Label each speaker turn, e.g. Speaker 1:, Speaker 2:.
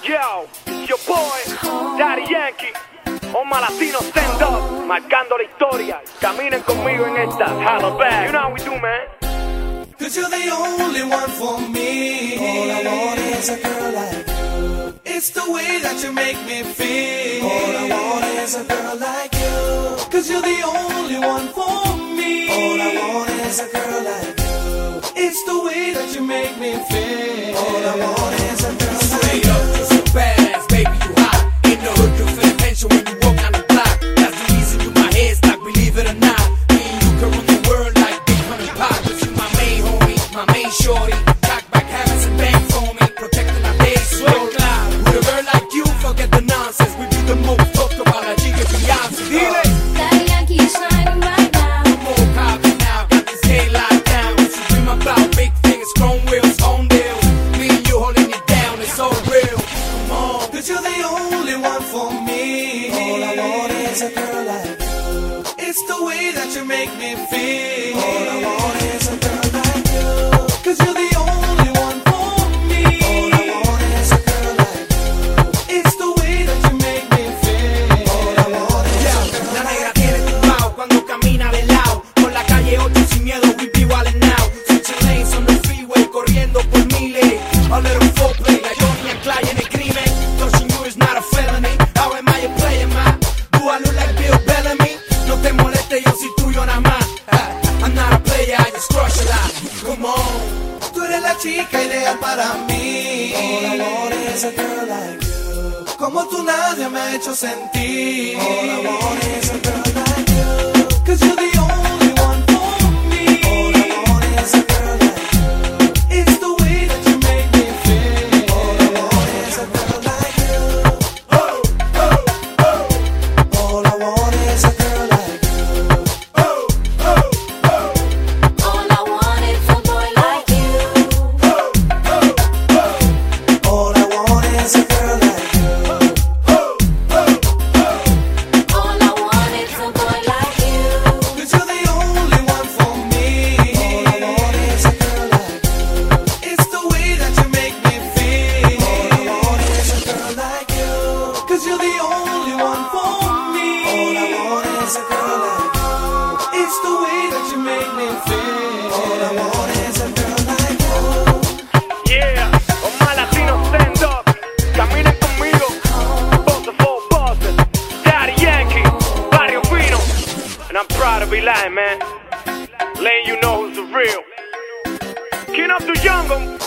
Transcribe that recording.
Speaker 1: Yo, it's your boy, Daddy Yankee. Oma Latino stand up, marcando la historia. Caminen conmigo en esta Hollow Bag. You know how we do, man.
Speaker 2: Cause you're the only one for me.
Speaker 3: All I want is a girl like you.
Speaker 2: It's the way that you make me feel.
Speaker 3: All I want is a girl like you.
Speaker 2: Cause you're the only one for me.
Speaker 3: All I want is a girl like you.
Speaker 2: It's the way that you make me feel.
Speaker 3: All I want is a girl like
Speaker 4: Straight
Speaker 3: you.
Speaker 4: up, you so fast, baby, you hot. In the hood, you feel attention when you walk down the block. That's the reason you my head stock, believe it or not. Me and you can run the world like Big Honey Pop. Cause you my main homie, my main shorty. Back habits and bang for me, protecting our days slowly. With a girl like you, forget the nonsense. We be the most talked about, like Giga Beyonce.
Speaker 5: Daddy Yankee is shining right now.
Speaker 4: No more cops now, got this game locked down. What you dream about, big things, chrome wheels, home deals. Me and you holding it down, it's so real. Come on.
Speaker 2: Cause you're the only one for me.
Speaker 3: All I want is a girl like you.
Speaker 2: It's the way that you make me feel.
Speaker 3: All I want is a girl like you.
Speaker 2: Cause you're the only one for me.
Speaker 3: All I want is a girl like you.
Speaker 2: It's the way that you make me feel.
Speaker 3: All I want is a girl
Speaker 4: La
Speaker 3: like
Speaker 4: negra tiene tumbao cuando camina de lado. Por la calle 8 sin miedo, we be wildin' now. Switching lanes on the freeway, corriendo por miles. A little foreplay, like Bonnie and Clyde en el crimen. Touching you is not a felony. How am I a player, man? Do I look like Bill Bellamy? No te moleste, yo soy tuyo nada más. I'm not a player, I just crush a lot. Come on.
Speaker 2: Tú eres la chica ideal para mí.
Speaker 3: All I want is a girl like you.
Speaker 2: Como tú nadie me ha hecho sentir.
Speaker 3: All I want is a girl like you.
Speaker 2: Cause you're the only one for me.
Speaker 3: All I want is a girl like you.
Speaker 2: It's the way that you make me feel.
Speaker 3: All I want is a girl like you.
Speaker 4: Oh, oh, oh,
Speaker 3: All I want is a girl like you.
Speaker 4: oh, oh, oh,
Speaker 5: All I want is a boy like you.
Speaker 4: oh, oh, oh.
Speaker 3: All I want is a girl like you.
Speaker 5: All I want is a boy like you.
Speaker 2: Cause you're the only one for me.
Speaker 3: All I want is a girl like you.
Speaker 2: It's the way that you make me feel.
Speaker 3: All I want is a girl like you.
Speaker 2: Cause you're the only one for me.
Speaker 3: All I want is a girl like you.
Speaker 2: It's the way that you make me feel.
Speaker 3: All I want is a girl like you.
Speaker 1: Yeah, Oma Latino stand up. Caminen conmigo. Both of all bosses. Daddy Yankee, Barrio Fino. And I'm proud to be lying, man. Letting you know who's the real. King of the jungle.